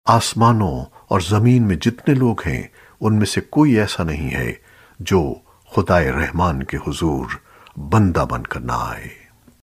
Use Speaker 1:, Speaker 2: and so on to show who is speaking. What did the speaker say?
Speaker 1: आसमानों और जमीन में जितने लोग हैं उनमें से कोई ऐसा नहीं है जो खुदाए रहमान के हुजूर बंदा बनकर ना आए।